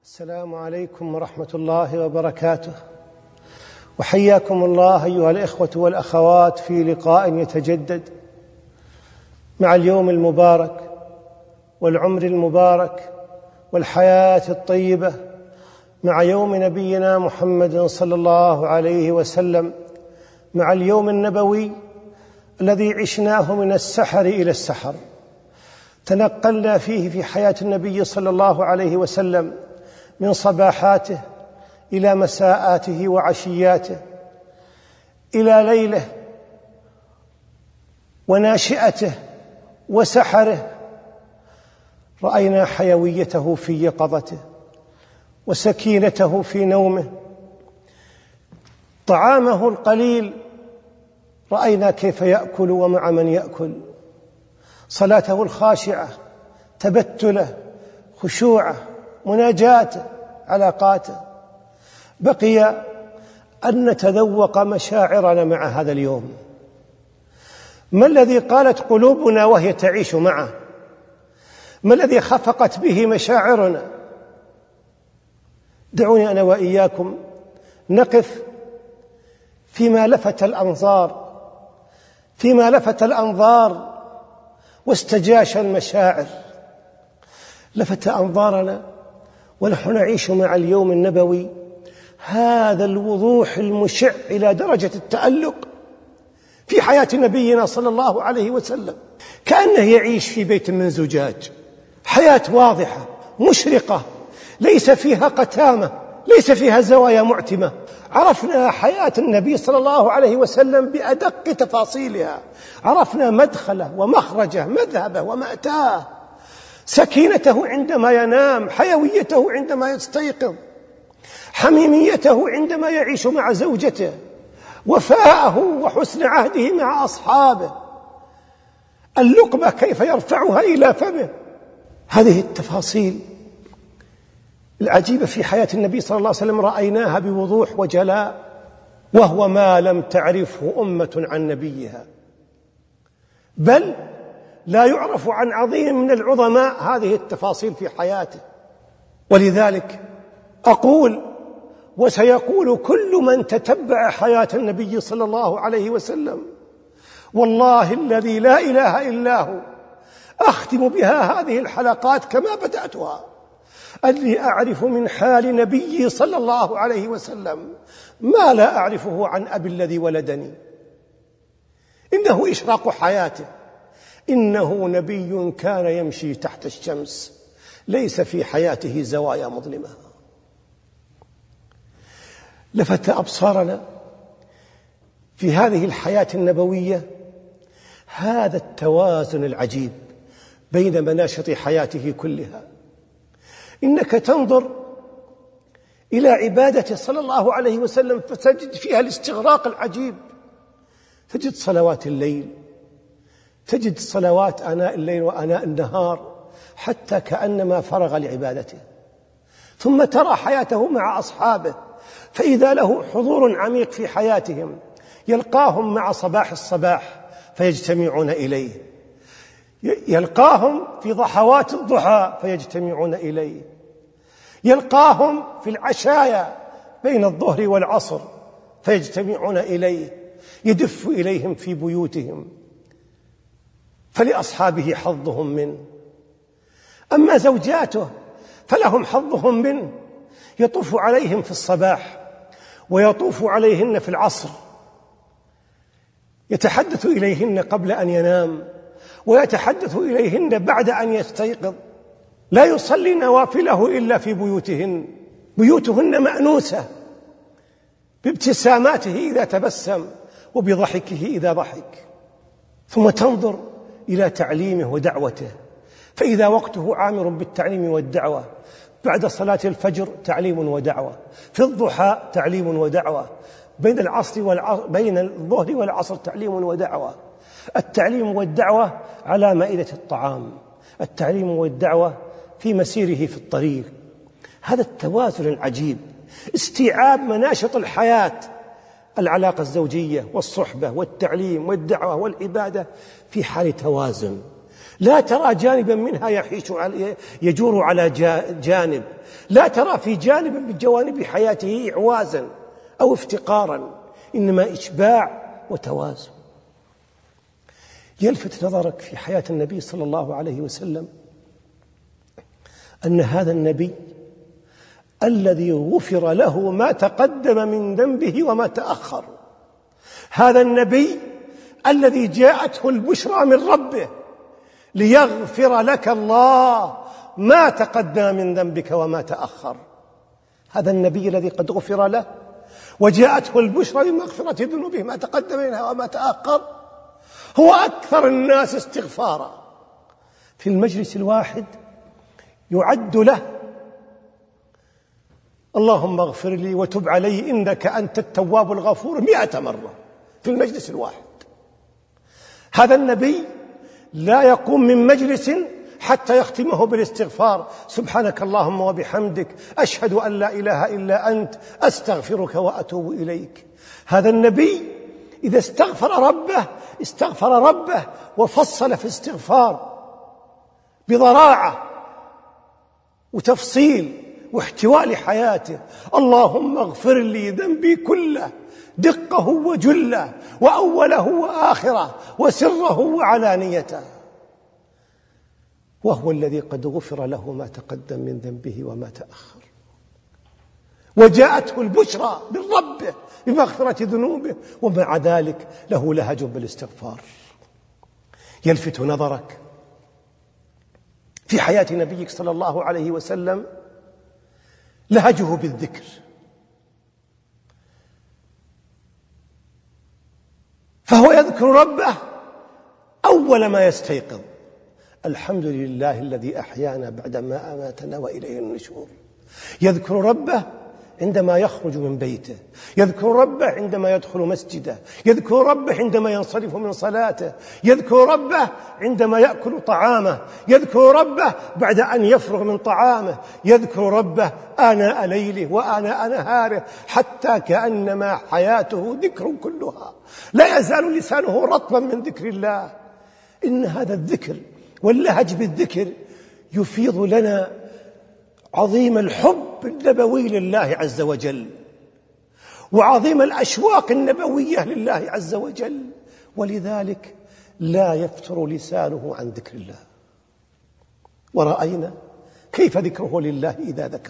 السلام عليكم ورحمة الله وبركاته، وحياكم الله أيها الإخوة والأخوات في لقاء يتجدد مع اليوم المبارك والعمر المبارك والحياة الطيبة مع يوم نبينا محمد صلى الله عليه وسلم، مع اليوم النبوي الذي عشناه من السحر إلى السحر، تنقلنا فيه في حياة النبي صلى الله عليه وسلم من صباحاته إلى مساءاته وعشياته، إلى ليله وناشئته وسحره. رأينا حيويته في يقظته وسكينته في نومه، طعامه القليل رأينا كيف يأكل ومع من يأكل، صلاته الخاشعة، تبتله، خشوعه، مناجاته، علاقاته. بقي أن نتذوق مشاعرنا مع هذا اليوم. ما الذي قالت قلوبنا وهي تعيش معه؟ ما الذي خفقت به مشاعرنا؟ دعوني أنا وإياكم نقف فيما لفت الأنظار واستجاش المشاعر. لفت أنظارنا ونحن نعيش مع اليوم النبوي هذا الوضوح المشع إلى درجة التألق في حياة نبينا صلى الله عليه وسلم، كأنه يعيش في بيت من زجاج، حياة واضحة مشرقة، ليس فيها قتامة، ليس فيها زوايا معتمة. عرفنا حياة النبي صلى الله عليه وسلم بأدق تفاصيلها، عرفنا مدخله ومخرجه، مذهبه ومأتاه، سكينته عندما ينام، حيويته عندما يستيقظ، حميميته عندما يعيش مع زوجته، وفاءه وحسن عهده مع أصحابه، اللقمة كيف يرفعها إلى فمه. هذه التفاصيل العجيبة في حياة النبي صلى الله عليه وسلم رأيناها بوضوح وجلاء، وهو ما لم تعرفه أمة عن نبيها، بل لا يعرف عن عظيم من العظماء هذه التفاصيل في حياته. ولذلك أقول وسيقول كل من تتبع حياة النبي صلى الله عليه وسلم، والله الذي لا إله إلا هو، أختم بها هذه الحلقات كما بدأتها، أني أعرف من حال نبي صلى الله عليه وسلم ما لا أعرفه عن أبي الذي ولدني. إنه إشراق حياته، إنه نبي كان يمشي تحت الشمس، ليس في حياته زوايا مظلمة. لفت أبصارنا في هذه الحياة النبوية هذا التوازن العجيب بين مناشط حياته كلها. إنك تنظر إلى عبادته صلى الله عليه وسلم فتجد فيها الاستغراق العجيب، تجد صلوات الليل، تجد صلوات آناء الليل وآناء النهار، حتى كأنما فرغ لعبادته. ثم ترى حياته مع أصحابه، فإذا له حضور عميق في حياتهم، يلقاهم مع صباح الصباح فيجتمعون إليه، يلقاهم في ضحوات الضحى فيجتمعون إليه، يلقاهم في العشايا بين الظهر والعصر فيجتمعون إليه، يدف إليهم في بيوتهم، فلأصحابه حظهم منه. أما زوجاته فلهم حظهم منه، يطوف عليهم في الصباح ويطوف عليهن في العصر، يتحدث إليهن قبل أن ينام ويتحدث إليهن بعد أن يستيقظ، لا يصلي نوافله إلا في بيوتهن، بيوتهن مأنوسة بابتساماته إذا تبسم وبضحكه إذا ضحك. ثم تنظر إلى تعليمه ودعوته، فإذا وقته عامر بالتعليم والدعوة، بعد صلاة الفجر تعليم ودعوة، في الضحى تعليم ودعوة، بين الظهر والعصر تعليم ودعوة. التعليم والدعوة على مائدة الطعام، التعليم والدعوة في مسيره في الطريق. هذا التوازن العجيب، استيعاب مناشط الحياة، العلاقة الزوجية والصحبة والتعليم والدعوة والعبادة في حال توازن، لا ترى جانبا منها يجور على جانب، لا ترى في جانب من جوانب حياته إعوازا أو افتقارا، إنما إشباع وتوازن. يلفت نظرك في حياة النبي صلى الله عليه وسلم أن هذا النبي الذي غفر له ما تقدم من ذنبه وما تأخر، هذا النبي الذي جاءته البشرى من ربه ليغفر لك الله ما تقدم من ذنبك وما تأخر، هذا النبي الذي قد غفر له وجاءته البشرى بمغفرة ذنوبه ما تقدم منها وما تأخر، هو أكثر الناس استغفارا. في المجلس الواحد يعد له اللهم اغفر لي وتب علي إنك أنت التواب الغفور 100 مرة في المجلس الواحد. هذا النبي لا يقوم من مجلس حتى يختمه بالاستغفار: سبحانك اللهم وبحمدك أشهد أن لا إله إلا أنت أستغفرك وأتوب إليك. هذا النبي إذا استغفر ربه وفصل في استغفار بضراعة وتفصيل واحتواء لحياته: اللهم اغفر لي ذنبي كله دقه وجله وأوله وآخره وسره وعلانيته، وهو الذي قد غفر له ما تقدم من ذنبه وما تأخر، وجاءته البشرى من ربه بمغفرة ذنوبه، ومع ذلك له لهج بالاستغفار. يلفت نظرك في حياة نبيك صلى الله عليه وسلم لهجه بالذكر، فهو يذكر ربه أول ما يستيقظ: الحمد لله الذي أحيانا بعدما أماتنا وإليه النشور. يذكر ربه عندما يخرج من بيته، يذكر ربه عندما يدخل مسجده، يذكر ربه عندما ينصرف من صلاته، يذكر ربه عندما يأكل طعامه، يذكر ربه بعد أن يفرغ من طعامه، يذكر ربه آناء ليله وآناء نهاره، حتى كأنما حياته ذكر كلها، لا يزال لسانه رطبا من ذكر الله. إن هذا الذكر واللهج بالذكر يفيض لنا عظيم الحب النبوي لله عز وجل، وعظيم الأشواق النبوية لله عز وجل، ولذلك لا يفتر لسانه عن ذكر الله. ورأينا كيف ذكره لله إذا ذكر.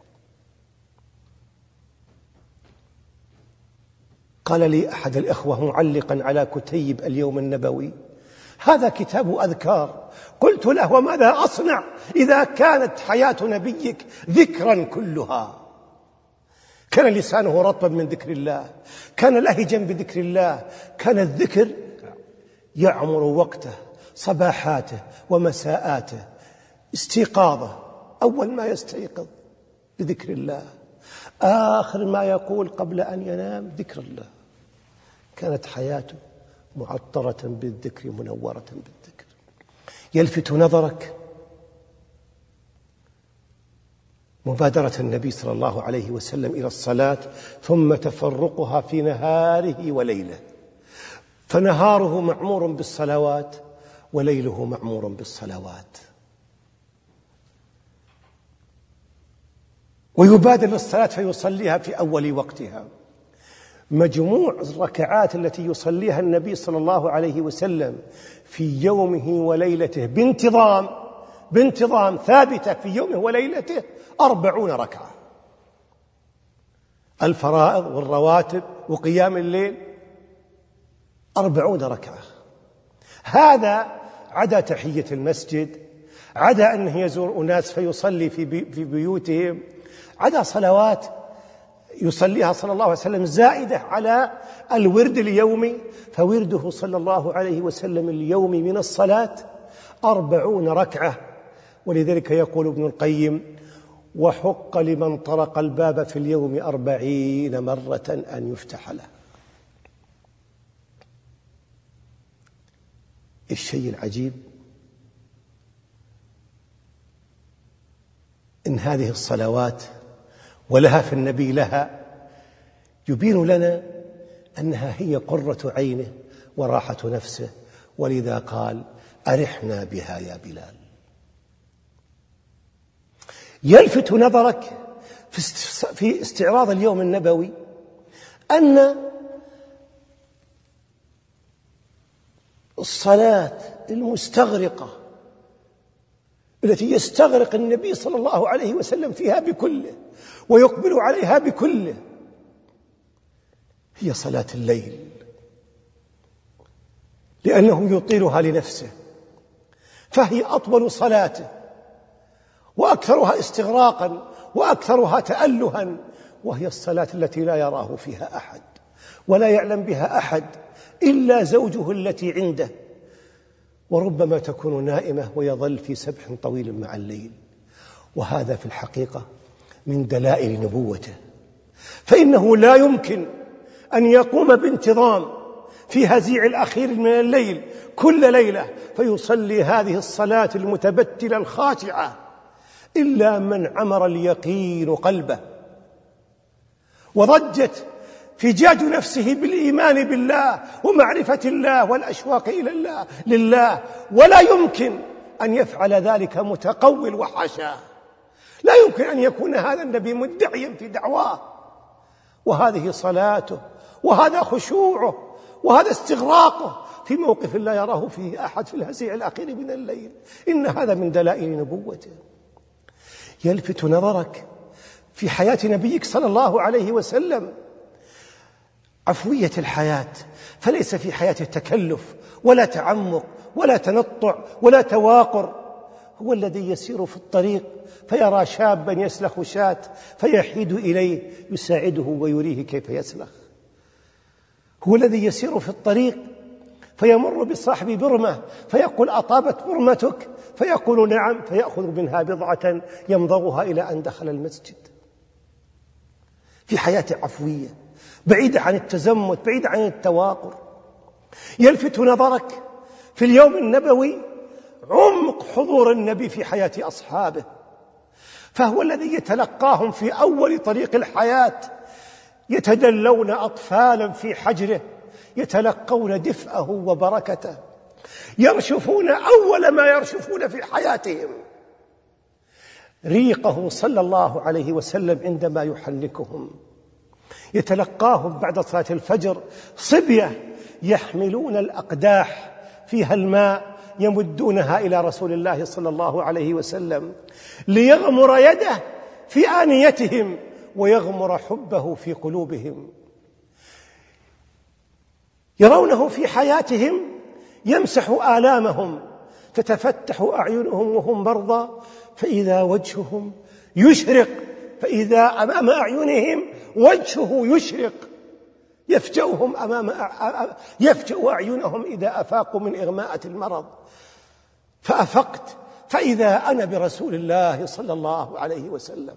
قال لي أحد الإخوة معلقا على كتيب اليوم النبوي: هذا كتاب أذكار. قلت له: وماذا أصنع إذا كانت حياة نبيك ذكرا كلها؟ كان لسانه رطبا من ذكر الله، كان لهجا بذكر الله، كان الذكر يعمر وقته، صباحاته ومساءاته، استيقاظه أول ما يستيقظ بذكر الله، آخر ما يقول قبل أن ينام ذكر الله. كانت حياته معطرة بالذكر، منورة بالذكر. يلفت نظرك مبادرة النبي صلى الله عليه وسلم إلى الصلاة، ثم تفرقها في نهاره وليله، فنهاره معمور بالصلوات وليله معمور بالصلوات. ويبادر للصلاة فيصليها في أول وقتها. مجموع الركعات التي يصليها النبي صلى الله عليه وسلم في يومه وليلته بانتظام ثابتة في يومه وليلته 40 ركعة، الفرائض والرواتب وقيام الليل 40 ركعة. هذا عدا تحية المسجد، عدا أنه يزور أناس فيصلي في بيوتهم، عدا صلوات يصليها صلى الله عليه وسلم زائدة على الورد اليومي، فورده صلى الله عليه وسلم اليومي من الصلاة 40 ركعة. ولذلك يقول ابن القيم: وحق لمن طرق الباب في اليوم 40 مرة أن يفتح له. الشيء العجيب إن هذه الصلوات ولهف النبي لها يبين لنا أنها هي قرة عينه وراحة نفسه، ولذا قال: أرحنا بها يا بلال. يلفت نظرك في استعراض اليوم النبوي أن الصلاة المستغرقة التي يستغرق النبي صلى الله عليه وسلم فيها بكله ويقبل عليها بكله هي صلاة الليل، لأنه يطيلها لنفسه، فهي أطول صلاته وأكثرها استغراقا وأكثرها تألها، وهي الصلاة التي لا يراه فيها أحد ولا يعلم بها أحد إلا زوجه التي عنده، وربما تكون نائمة ويظل في سبح طويل مع الليل. وهذا في الحقيقة من دلائل نبوته، فإنه لا يمكن أن يقوم بانتظام في هزيع الأخير من الليل كل ليلة فيصلي هذه الصلاة المتبتلة الخاشعة إلا من عمر اليقين قلبه وضجت فجاج نفسه بالإيمان بالله ومعرفة الله والأشواق إلى لله، ولا يمكن أن يفعل ذلك متقول وحاشاه. لا يمكن أن يكون هذا النبي مدعيا في دعواه، وهذه صلاته وهذا خشوعه وهذا استغراقه في موقف لا يراه فيه أحد في الهزيع الأخير من الليل. إن هذا من دلائل نبوته. يلفت نظرك في حياة نبيك صلى الله عليه وسلم عفوية الحياة، فليس في حياته تكلف ولا تعمق ولا تنطع ولا تواقر. هو الذي يسير في الطريق فيرى شابا يسلخ شاة فيحيد إليه يساعده ويريه كيف يسلخ. هو الذي يسير في الطريق فيمر بصاحب برمة فيقول أطابت برمتك؟ فيقول نعم، فيأخذ منها بضعة يمضغها إلى أن دخل المسجد. في حياة عفوية بعيدة عن التزمت، بعيدة عن التواقر. يلفت نظرك في اليوم النبوي عمق حضور النبي في حياة أصحابه، فهو الذي يتلقاهم في أول طريق الحياة، يتدلون أطفالا في حجره يتلقون دفئه وبركته، يرشفون أول ما يرشفون في حياتهم ريقه صلى الله عليه وسلم عندما يحنكهم. يتلقاهم بعد صلاة الفجر صبية يحملون الأقداح فيها الماء يمدونها إلى رسول الله صلى الله عليه وسلم ليغمر يده في آنيتهم ويغمر حبه في قلوبهم. يرونه في حياتهم يمسح آلامهم، تتفتح أعينهم وهم مرضى فإذا وجههم يشرق، فإذا أمام أعينهم وجهه يشرق، يفجأ أعينهم إذا أفاقوا من إغماءة المرض. فأفقت فإذا أنا برسول الله صلى الله عليه وسلم.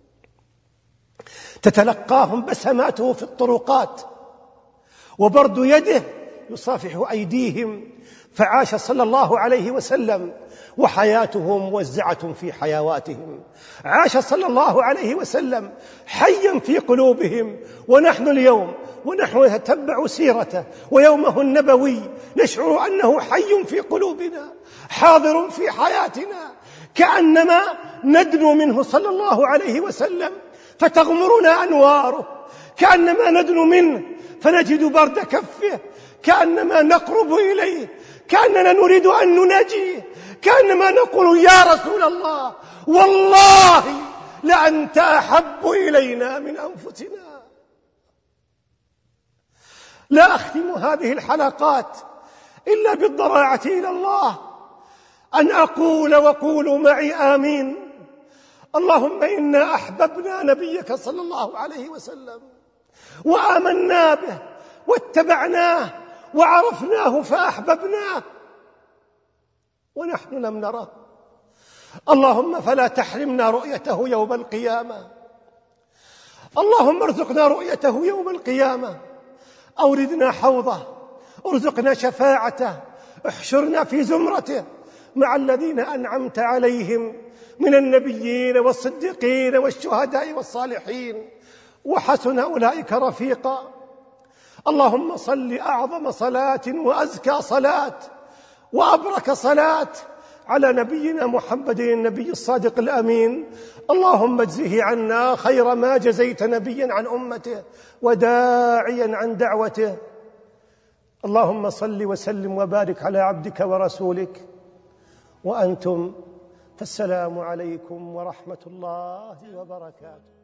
تتلقاهم بسماته في الطرقات وبرد يده يصافح أيديهم. فعاش صلى الله عليه وسلم وحياته موزعة في حيواتهم. عاش صلى الله عليه وسلم حيا في قلوبهم، ونحن اليوم ونحن نتبع سيرته ويومه النبوي نشعر أنه حي في قلوبنا حاضر في حياتنا، كأنما ندنو منه صلى الله عليه وسلم فتغمرنا أنواره، كأنما ندنو منه فنجد برد كفه، كأنما نقرب إليه، كأننا نريد أن نناجيه، كأنما نقول يا رسول الله والله لأنت أحب إلينا من أنفسنا. لا أختم هذه الحلقات إلا بالضراعة إلى الله أن أقول وقولوا معي آمين. اللهم إنا أحببنا نبيك صلى الله عليه وسلم وآمنا به واتبعناه وعرفناه فأحببناه ونحن لم نره. اللهم فلا تحرمنا رؤيته يوم القيامة. اللهم ارزقنا رؤيته يوم القيامة، أوردنا حوضه، ارزقنا شفاعته، احشرنا في زمرته مع الذين أنعمت عليهم من النبيين والصديقين والشهداء والصالحين، وحسن أولئك رفيقا. اللهم صل أعظم صلاة وأزكى صلاة وأبرك صلاة على نبينا محمد النبي الصادق الأمين. اللهم اجزه عنا خير ما جزيت نبيا عن أمته وداعيا عن دعوته. اللهم صل وسلم وبارك على عبدك ورسولك. وأنتم فالسلام عليكم ورحمة الله وبركاته.